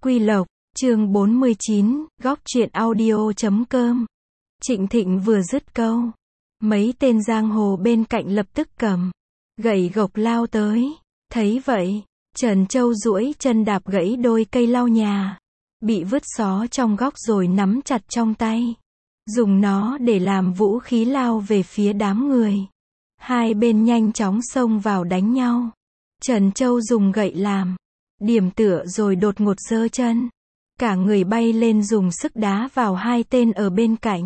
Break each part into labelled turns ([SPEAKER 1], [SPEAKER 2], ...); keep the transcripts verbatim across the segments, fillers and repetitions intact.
[SPEAKER 1] Quy Lộc, chương bốn mươi chín, góc truyện audio chấm com. Trịnh Thịnh vừa dứt câu, mấy tên giang hồ bên cạnh lập tức cầm gậy gộc lao tới. Thấy vậy, Trần Châu duỗi chân đạp gãy đôi cây lau nhà, bị vứt xó trong góc rồi nắm chặt trong tay, dùng nó để làm vũ khí lao về phía đám người. Hai bên nhanh chóng xông vào đánh nhau. Trần Châu dùng gậy làm điểm tựa rồi đột ngột giơ chân, cả người bay lên dùng sức đá vào hai tên ở bên cạnh.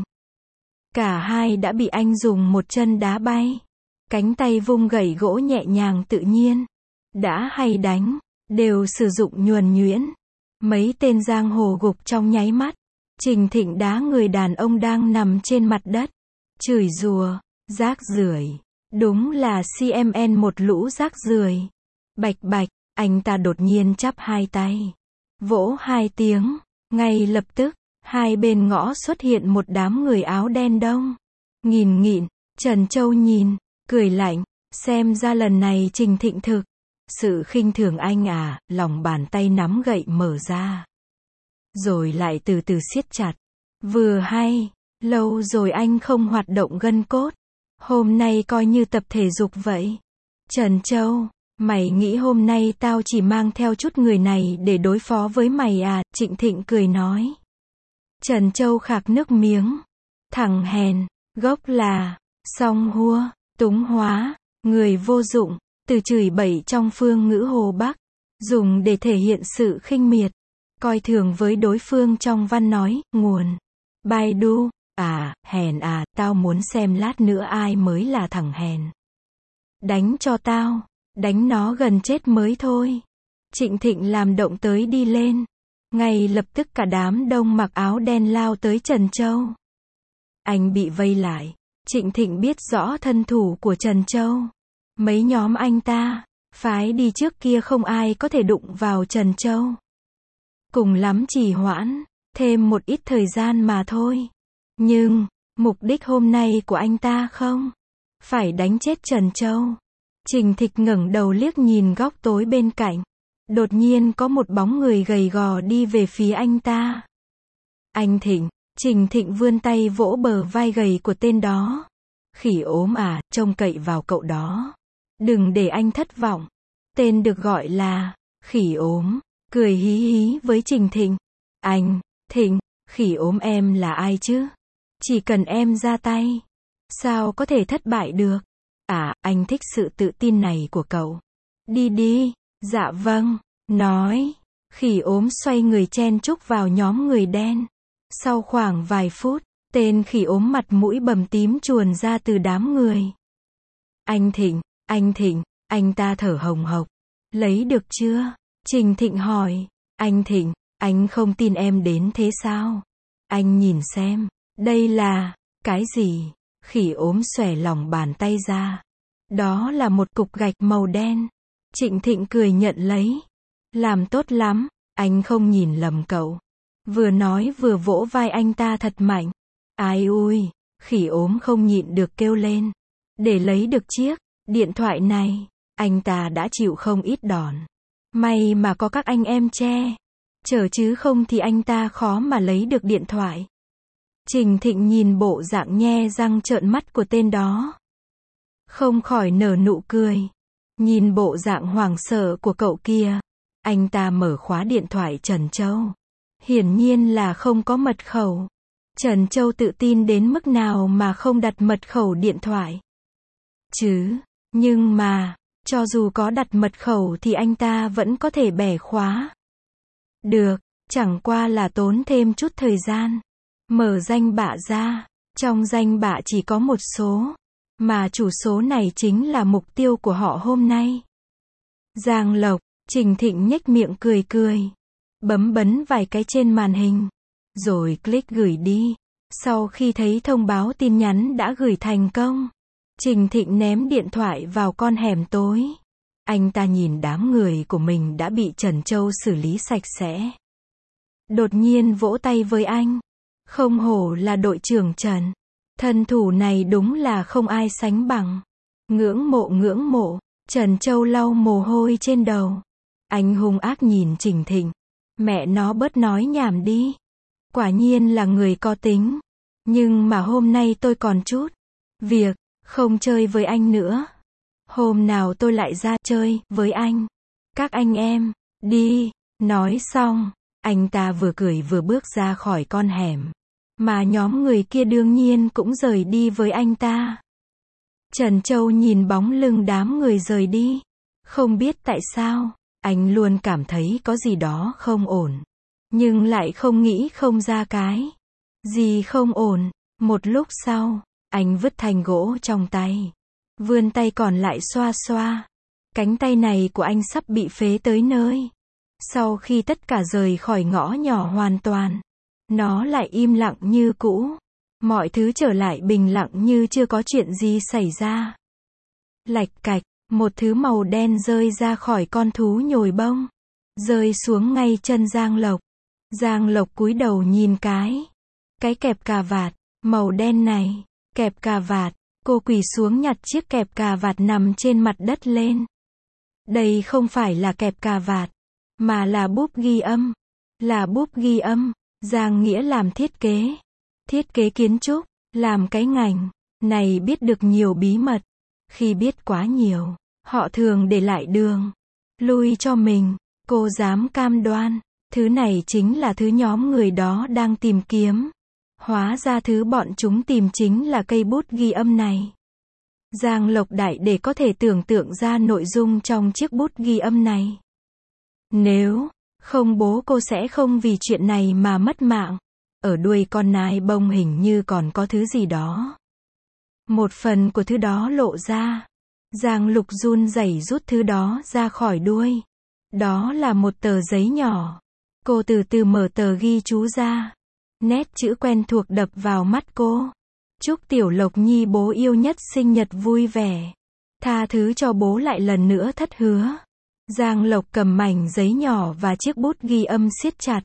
[SPEAKER 1] Cả hai đã bị anh dùng một chân đá bay. Cánh tay vung gậy gỗ nhẹ nhàng tự nhiên. Đã hay đánh, đều sử dụng nhuần nhuyễn. Mấy tên giang hồ gục trong nháy mắt. Trình Thịnh đá người đàn ông đang nằm trên mặt đất, chửi rủa, rác rưởi, đúng là xê em en một lũ rác rưởi. Bạch bạch, anh ta đột nhiên chắp hai tay, vỗ hai tiếng, ngay lập tức, hai bên ngõ xuất hiện một đám người áo đen đông nghìn nghịn. Trần Châu nhìn, cười lạnh, xem ra lần này Trình Thịnh thực sự khinh thường anh à. Lòng bàn tay nắm gậy mở ra, rồi lại từ từ siết chặt. Vừa hay, lâu rồi anh không hoạt động gân cốt, hôm nay coi như tập thể dục vậy. Trần Châu, mày nghĩ hôm nay tao chỉ mang theo chút người này để đối phó với mày à? Trịnh Thịnh cười nói. Trần Châu khạc nước miếng. Thằng hèn, gốc là song hua, túng hóa, người vô dụng, từ chửi bậy trong phương ngữ Hồ Bắc, dùng để thể hiện sự khinh miệt, coi thường với đối phương trong văn nói, nguồn. Baidu, à, hèn à, tao muốn xem lát nữa ai mới là thằng hèn. Đánh cho tao, đánh nó gần chết mới thôi. Trịnh Thịnh làm động tới đi lên. Ngay lập tức cả đám đông mặc áo đen lao tới Trần Châu. Anh bị vây lại. Trịnh Thịnh biết rõ thân thủ của Trần Châu. Mấy nhóm anh ta phái đi trước kia không ai có thể đụng vào Trần Châu. Cùng lắm chỉ hoãn thêm một ít thời gian mà thôi. Nhưng mục đích hôm nay của anh ta không phải đánh chết Trần Châu. Trình Thịnh ngẩng đầu liếc nhìn góc tối bên cạnh. Đột nhiên có một bóng người gầy gò đi về phía anh ta. Anh Thịnh. Trình Thịnh vươn tay vỗ bờ vai gầy của tên đó. Khỉ ốm à, trông cậy vào cậu đó. Đừng để anh thất vọng. Tên được gọi là Khỉ ốm cười hí hí với Trình Thịnh. Anh Thịnh, khỉ ốm em là ai chứ? Chỉ cần em ra tay, sao có thể thất bại được? À, anh thích sự tự tin này của cậu. Đi đi. Dạ vâng. Nói, khỉ ốm xoay người chen chúc vào nhóm người đen. Sau khoảng vài phút, tên khỉ ốm mặt mũi bầm tím chuồn ra từ đám người. Anh Thịnh, anh Thịnh, anh ta thở hồng hộc. Lấy được chưa? Trình Thịnh hỏi. Anh Thịnh, anh không tin em đến thế sao? Anh nhìn xem, đây là cái gì? Khỉ ốm xòe lòng bàn tay ra. Đó là một cục gạch màu đen. Trịnh Thịnh cười nhận lấy. Làm tốt lắm, anh không nhìn lầm cậu. Vừa nói vừa vỗ vai anh ta thật mạnh. Ai ui, khỉ ốm không nhịn được kêu lên. Để lấy được chiếc điện thoại này, anh ta đã chịu không ít đòn. May mà có các anh em che chở chứ không thì anh ta khó mà lấy được điện thoại. Trình Thịnh nhìn bộ dạng nhe răng trợn mắt của tên đó, không khỏi nở nụ cười. Nhìn bộ dạng hoảng sợ của cậu kia, anh ta mở khóa điện thoại Trần Châu. Hiển nhiên là không có mật khẩu. Trần Châu tự tin đến mức nào mà không đặt mật khẩu điện thoại chứ? Nhưng mà, cho dù có đặt mật khẩu thì anh ta vẫn có thể bẻ khóa được, chẳng qua là tốn thêm chút thời gian. Mở danh bạ ra, trong danh bạ chỉ có một số, mà chủ số này chính là mục tiêu của họ hôm nay. Giang Lộc. Trình Thịnh nhếch miệng cười cười, bấm bấm vài cái trên màn hình, rồi click gửi đi. Sau khi thấy thông báo tin nhắn đã gửi thành công, Trình Thịnh ném điện thoại vào con hẻm tối. Anh ta nhìn đám người của mình đã bị Trần Châu xử lý sạch sẽ. Đột nhiên vỗ tay với anh. Không hổ là đội trưởng Trần. Thân thủ này đúng là không ai sánh bằng. Ngưỡng mộ ngưỡng mộ. Trần Châu lau mồ hôi trên đầu. Anh hung ác nhìn Trình Thịnh. Mẹ nó bớt nói nhảm đi. Quả nhiên là người có tính. Nhưng mà hôm nay tôi còn chút việc, không chơi với anh nữa. Hôm nào tôi lại ra chơi với anh. Các anh em, đi. Nói xong, anh ta vừa cười vừa bước ra khỏi con hẻm. Mà nhóm người kia đương nhiên cũng rời đi với anh ta. Trần Châu nhìn bóng lưng đám người rời đi. Không biết tại sao, anh luôn cảm thấy có gì đó không ổn. Nhưng lại không nghĩ không ra cái gì không ổn. Một lúc sau, anh vứt thanh gỗ trong tay. Vươn tay còn lại xoa xoa. Cánh tay này của anh sắp bị phế tới nơi. Sau khi tất cả rời khỏi ngõ nhỏ hoàn toàn, nó lại im lặng như cũ. Mọi thứ trở lại bình lặng như chưa có chuyện gì xảy ra. Lạch cạch, một thứ màu đen rơi ra khỏi con thú nhồi bông. Rơi xuống ngay chân Giang Lộc. Giang Lộc cúi đầu nhìn cái. Cái kẹp cà vạt, màu đen này. Kẹp cà vạt, cô quỳ xuống nhặt chiếc kẹp cà vạt nằm trên mặt đất lên. Đây không phải là kẹp cà vạt, mà là bút ghi âm. Là bút ghi âm. Giang Nghĩa làm thiết kế. Thiết kế kiến trúc, làm cái ngành này biết được nhiều bí mật. Khi biết quá nhiều, họ thường để lại đường lui cho mình. Cô dám cam đoan, thứ này chính là thứ nhóm người đó đang tìm kiếm. Hóa ra thứ bọn chúng tìm chính là cây bút ghi âm này. Giang Lộc Đại để có thể tưởng tượng ra nội dung trong chiếc bút ghi âm này. Nếu không bố cô sẽ không vì chuyện này mà mất mạng. Ở đuôi con nai bông hình như còn có thứ gì đó. Một phần của thứ đó lộ ra. Giang Lục run rẩy rút thứ đó ra khỏi đuôi. Đó là một tờ giấy nhỏ. Cô từ từ mở tờ ghi chú ra. Nét chữ quen thuộc đập vào mắt cô. Chúc Tiểu Lộc Nhi bố yêu nhất sinh nhật vui vẻ. Tha thứ cho bố lại lần nữa thất hứa. Giang Lộc cầm mảnh giấy nhỏ và chiếc bút ghi âm siết chặt.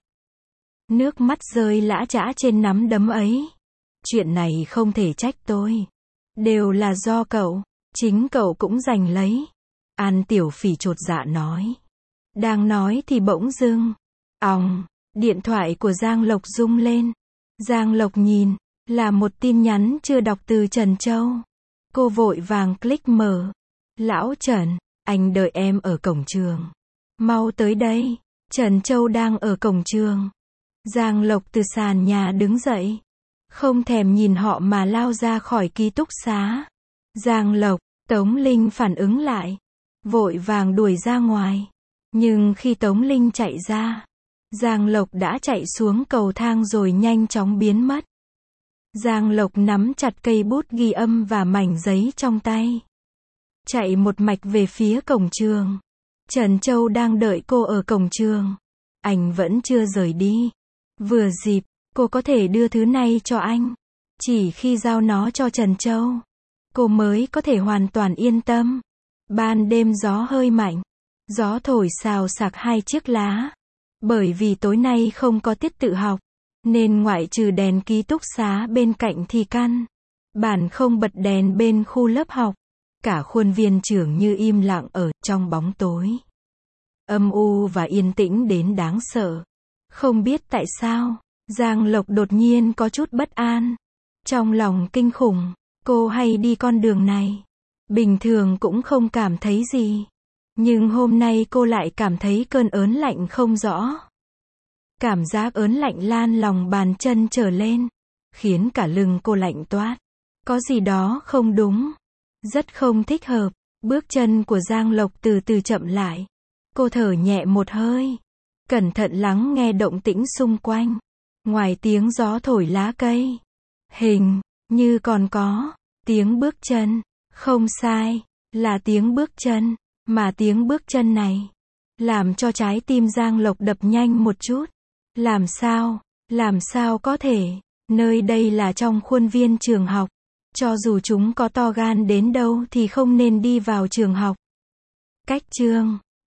[SPEAKER 1] Nước mắt rơi lã chã trên nắm đấm ấy. Chuyện này không thể trách tôi. Đều là do cậu. Chính cậu cũng giành lấy. An Tiểu Phỉ chột dạ nói. Đang nói thì bỗng dưng. Òng. Điện thoại của Giang Lộc rung lên. Giang Lộc nhìn. Là một tin nhắn chưa đọc từ Trần Châu. Cô vội vàng click mở. Lão Trần, anh đợi em ở cổng trường. Mau tới đây. Trần Châu đang ở cổng trường. Giang Lộc từ sàn nhà đứng dậy. Không thèm nhìn họ mà lao ra khỏi ký túc xá. Giang Lộc, Tống Linh phản ứng lại. Vội vàng đuổi ra ngoài. Nhưng khi Tống Linh chạy ra, Giang Lộc đã chạy xuống cầu thang rồi nhanh chóng biến mất. Giang Lộc nắm chặt cây bút ghi âm và mảnh giấy trong tay. Chạy một mạch về phía cổng trường. Trần Châu đang đợi cô ở cổng trường. Anh vẫn chưa rời đi. Vừa dịp, cô có thể đưa thứ này cho anh. Chỉ khi giao nó cho Trần Châu, cô mới có thể hoàn toàn yên tâm. Ban đêm gió hơi mạnh. Gió thổi xào xạc hai chiếc lá. Bởi vì tối nay không có tiết tự học, nên ngoại trừ đèn ký túc xá bên cạnh thì căn bản không bật đèn bên khu lớp học. Cả khuôn viên trường như im lặng ở trong bóng tối. Âm u và yên tĩnh đến đáng sợ. Không biết tại sao, Giang Lộc đột nhiên có chút bất an. Trong lòng kinh khủng, cô hay đi con đường này. Bình thường cũng không cảm thấy gì. Nhưng hôm nay cô lại cảm thấy cơn ớn lạnh không rõ. Cảm giác ớn lạnh lan lòng bàn chân trở lên. Khiến cả lưng cô lạnh toát. Có gì đó không đúng. Rất không thích hợp. Bước chân của Giang Lộc từ từ chậm lại. Cô thở nhẹ một hơi. Cẩn thận lắng nghe động tĩnh xung quanh. Ngoài tiếng gió thổi lá cây, hình như còn có tiếng bước chân. Không sai, là tiếng bước chân. Mà tiếng bước chân này làm cho trái tim Giang Lộc đập nhanh một chút. Làm sao, làm sao có thể, nơi đây là trong khuôn viên trường học. Cho dù chúng có to gan đến đâu thì không nên đi vào trường học. Cách chương